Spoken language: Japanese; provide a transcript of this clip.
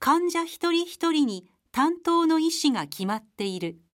患者一人一人に担当の医師が決まっている。